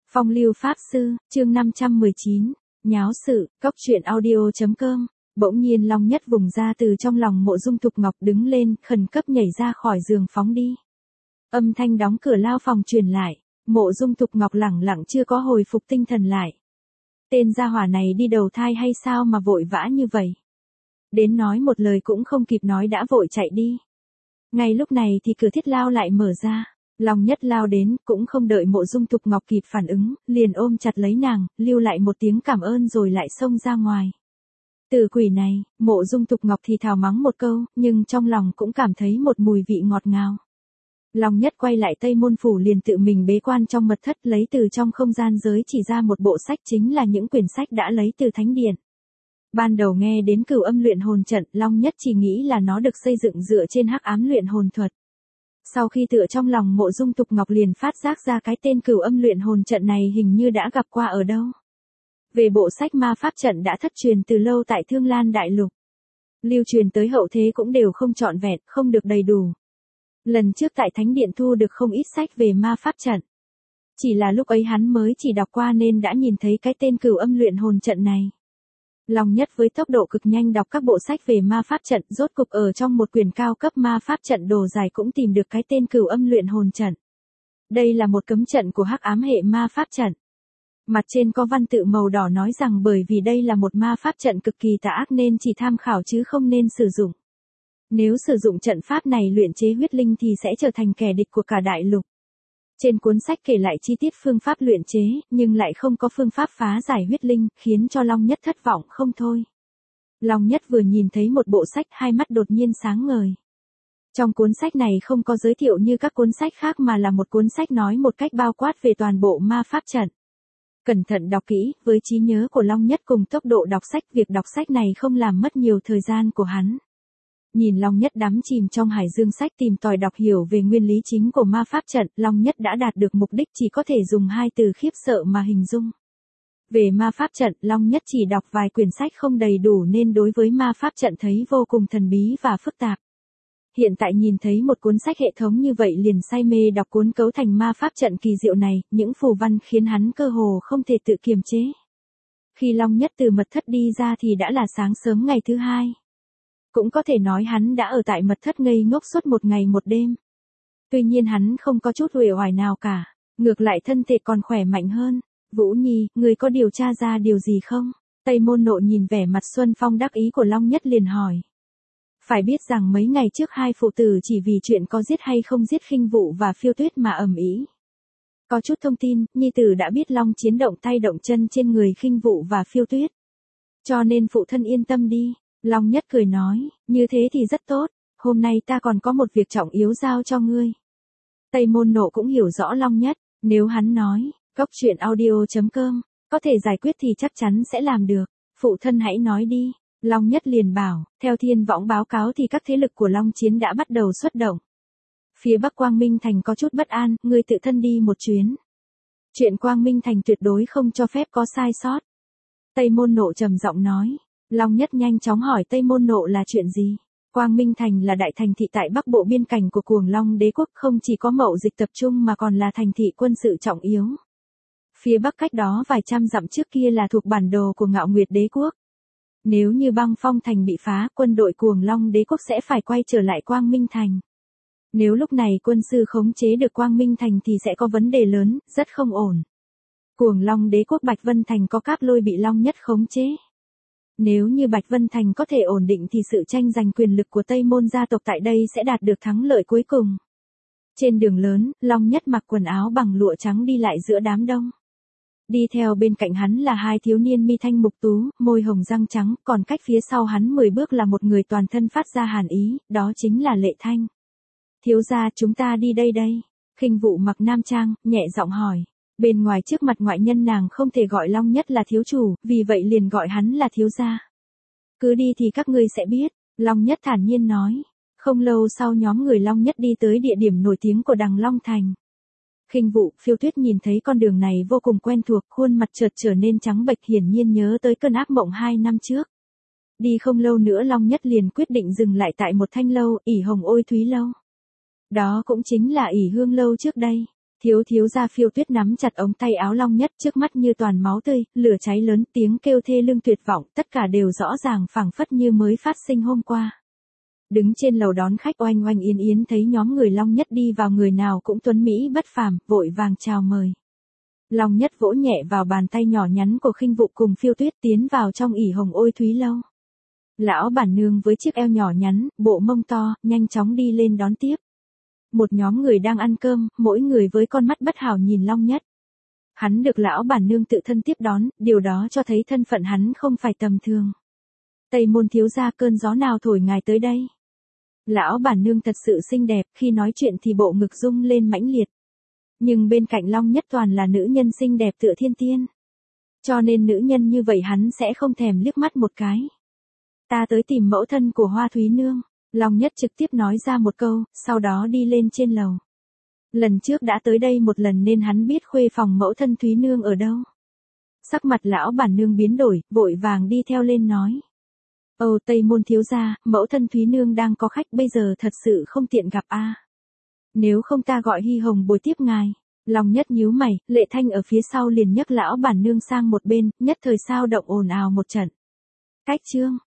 Phong lưu pháp sư, chương 519, nháo sự, cóc truyện audio.com. Bỗng nhiên Long Nhất vùng ra từ trong lòng Mộ Dung Thục Ngọc đứng lên, khẩn cấp nhảy ra khỏi giường phóng đi. Âm thanh đóng cửa lao phòng truyền lại, Mộ Dung Thục Ngọc lẳng lặng chưa có hồi phục tinh thần lại. Tên gia hỏa này đi đầu thai hay sao mà vội vã như vậy? Đến nói một lời cũng không kịp nói đã vội chạy đi. Ngay lúc này thì cửa thiết lao lại mở ra. Long Nhất lao đến, cũng không đợi Mộ Dung Thục Ngọc kịp phản ứng, liền ôm chặt lấy nàng, lưu lại một tiếng cảm ơn rồi lại xông ra ngoài. Từ quỷ này, Mộ Dung Thục Ngọc thì thào mắng một câu, nhưng trong lòng cũng cảm thấy một mùi vị ngọt ngào. Long Nhất quay lại Tây Môn Phủ liền tự mình bế quan trong mật thất, lấy từ trong không gian giới chỉ ra một bộ sách, chính là những quyển sách đã lấy từ Thánh Điện. Ban đầu nghe đến Cửu Âm Luyện Hồn Trận, Long Nhất chỉ nghĩ là nó được xây dựng dựa trên Hắc Ám Luyện Hồn Thuật. Sau khi tựa trong lòng Mộ Dung Thục Ngọc liền phát giác ra cái tên Cửu Âm Luyện Hồn Trận này hình như đã gặp qua ở đâu. Về bộ sách ma pháp trận đã thất truyền từ lâu tại Thương Lan Đại Lục. Lưu truyền tới hậu thế cũng đều không trọn vẹn, không được đầy đủ. Lần trước tại Thánh Điện thu được không ít sách về ma pháp trận. Chỉ là lúc ấy hắn mới chỉ đọc qua nên đã nhìn thấy cái tên Cửu Âm Luyện Hồn Trận này. Long Nhất với tốc độ cực nhanh đọc các bộ sách về ma pháp trận, rốt cục ở trong một quyển cao cấp ma pháp trận đồ dài cũng tìm được cái tên Cửu Âm Luyện Hồn Trận. Đây là một cấm trận của Hắc Ám hệ ma pháp trận. Mặt trên có văn tự màu đỏ nói rằng bởi vì đây là một ma pháp trận cực kỳ tà ác nên chỉ tham khảo chứ không nên sử dụng. Nếu sử dụng trận pháp này luyện chế huyết linh thì sẽ trở thành kẻ địch của cả đại lục. Trên cuốn sách kể lại chi tiết phương pháp luyện chế, nhưng lại không có phương pháp phá giải huyết linh, khiến cho Long Nhất thất vọng không thôi. Long Nhất vừa nhìn thấy một bộ sách, hai mắt đột nhiên sáng ngời. Trong cuốn sách này không có giới thiệu như các cuốn sách khác mà là một cuốn sách nói một cách bao quát về toàn bộ ma pháp trận. Cẩn thận đọc kỹ, với trí nhớ của Long Nhất cùng tốc độ đọc sách, việc đọc sách này không làm mất nhiều thời gian của hắn. Nhìn Long Nhất đắm chìm trong hải dương sách tìm tòi đọc hiểu về nguyên lý chính của ma pháp trận, Long Nhất đã đạt được mục đích, chỉ có thể dùng hai từ khiếp sợ mà hình dung. Về ma pháp trận, Long Nhất chỉ đọc vài quyển sách không đầy đủ nên đối với ma pháp trận thấy vô cùng thần bí và phức tạp. Hiện tại nhìn thấy một cuốn sách hệ thống như vậy liền say mê đọc cuốn cấu thành ma pháp trận kỳ diệu này, những phù văn khiến hắn cơ hồ không thể tự kiềm chế. Khi Long Nhất từ mật thất đi ra thì đã là sáng sớm ngày thứ hai. Cũng có thể nói hắn đã ở tại mật thất ngây ngốc suốt một ngày một đêm. Tuy nhiên hắn không có chút uể oải nào cả, ngược lại thân thể còn khỏe mạnh hơn. Vũ Nhi, người có điều tra ra điều gì không? Tây Môn Nộ nhìn vẻ mặt xuân phong đắc ý của Long Nhất liền hỏi. Phải biết rằng mấy ngày trước hai phụ tử chỉ vì chuyện có giết hay không giết Khinh Vụ và Phiêu Tuyết mà ầm ĩ. Có chút thông tin, nhi tử đã biết Long Chiến động tay động chân trên người Khinh Vụ và Phiêu Tuyết. Cho nên phụ thân yên tâm đi. Long Nhất cười nói, như thế thì rất tốt, hôm nay ta còn có một việc trọng yếu giao cho ngươi. Tây Môn Nộ cũng hiểu rõ Long Nhất, nếu hắn nói, cóc truyện audio.com, có thể giải quyết thì chắc chắn sẽ làm được, phụ thân hãy nói đi. Long Nhất liền bảo, theo Thiên Võng báo cáo thì các thế lực của Long Chiến đã bắt đầu xuất động. Phía Bắc Quang Minh Thành có chút bất an, ngươi tự thân đi một chuyến. Chuyện Quang Minh Thành tuyệt đối không cho phép có sai sót. Tây Môn Nộ trầm giọng nói. Long Nhất nhanh chóng hỏi Tây Môn Nộ là chuyện gì. Quang Minh Thành là đại thành thị tại Bắc Bộ biên cảnh của Cuồng Long Đế quốc, không chỉ có mậu dịch tập trung mà còn là thành thị quân sự trọng yếu. Phía Bắc cách đó vài trăm dặm trước kia là thuộc bản đồ của Ngạo Nguyệt Đế quốc. Nếu như Băng Phong Thành bị phá, quân đội Cuồng Long Đế quốc sẽ phải quay trở lại Quang Minh Thành. Nếu lúc này quân sư khống chế được Quang Minh Thành thì sẽ có vấn đề lớn, rất không ổn. Cuồng Long Đế quốc Bạch Vân Thành có Cáp Lôi bị Long Nhất khống chế. Nếu như Bạch Vân Thành có thể ổn định thì sự tranh giành quyền lực của Tây Môn gia tộc tại đây sẽ đạt được thắng lợi cuối cùng. Trên đường lớn, Long Nhất mặc quần áo bằng lụa trắng đi lại giữa đám đông. Đi theo bên cạnh hắn là hai thiếu niên mi thanh mục tú, môi hồng răng trắng, còn cách phía sau hắn 10 bước là một người toàn thân phát ra hàn ý, đó chính là Lệ Thanh. Thiếu gia, chúng ta đi đây đây. Khinh Vụ mặc nam trang, nhẹ giọng hỏi. Bên ngoài trước mặt ngoại nhân nàng không thể gọi Long Nhất là thiếu chủ, vì vậy liền gọi hắn là thiếu gia. Cứ đi thì các ngươi sẽ biết, Long Nhất thản nhiên nói. Không lâu sau nhóm người Long Nhất đi tới địa điểm nổi tiếng của Đằng Long Thành. Khinh Vụ, Phiêu Tuyết nhìn thấy con đường này vô cùng quen thuộc, khuôn mặt chợt trở nên trắng bệch, hiển nhiên nhớ tới cơn ác mộng 2 năm trước. Đi không lâu nữa Long Nhất liền quyết định dừng lại tại một thanh lâu, ỷ Hồng Ôi Thúy lâu. Đó cũng chính là ỷ Hương lâu trước đây. Thiếu gia Phiêu Tuyết nắm chặt ống tay áo Long Nhất, trước mắt như toàn máu tươi, lửa cháy lớn, tiếng kêu thê lương tuyệt vọng, tất cả đều rõ ràng phảng phất như mới phát sinh hôm qua. Đứng trên lầu đón khách Oanh Oanh Yến Yến thấy nhóm người Long Nhất đi vào, người nào cũng tuấn mỹ bất phàm, vội vàng chào mời. Long Nhất vỗ nhẹ vào bàn tay nhỏ nhắn của Khinh Vụ cùng Phiêu Tuyết, tiến vào trong ỉ hồng ôi thúy lâu. Lão bản nương với chiếc eo nhỏ nhắn, bộ mông to, nhanh chóng đi lên đón tiếp. Một nhóm người đang ăn cơm, mỗi người với con mắt bất hảo nhìn Long Nhất. Hắn được lão bản nương tự thân tiếp đón, điều đó cho thấy thân phận hắn không phải tầm thường. Tây Môn thiếu gia, cơn gió nào thổi ngài tới đây? Lão bản nương thật sự xinh đẹp, khi nói chuyện thì bộ ngực rung lên mãnh liệt. Nhưng bên cạnh Long Nhất toàn là nữ nhân xinh đẹp tựa thiên tiên. Cho nên nữ nhân như vậy hắn sẽ không thèm liếc mắt một cái. Ta tới tìm mẫu thân của Hoa Thúy Nương. Long Nhất trực tiếp nói ra một câu, sau đó đi lên trên lầu. Lần trước đã tới đây một lần nên hắn biết khuê phòng mẫu thân Thúy Nương ở đâu. Sắc mặt lão bản nương biến đổi, vội vàng đi theo lên nói. Ồ Tây Môn thiếu gia, mẫu thân Thúy Nương đang có khách, bây giờ thật sự không tiện gặp a. Nếu không ta gọi Hy Hồng bồi tiếp ngài. Long Nhất nhíu mày, Lệ Thanh ở phía sau liền nhấc lão bản nương sang một bên, nhất thời sao động ồn ào một trận. Cách chương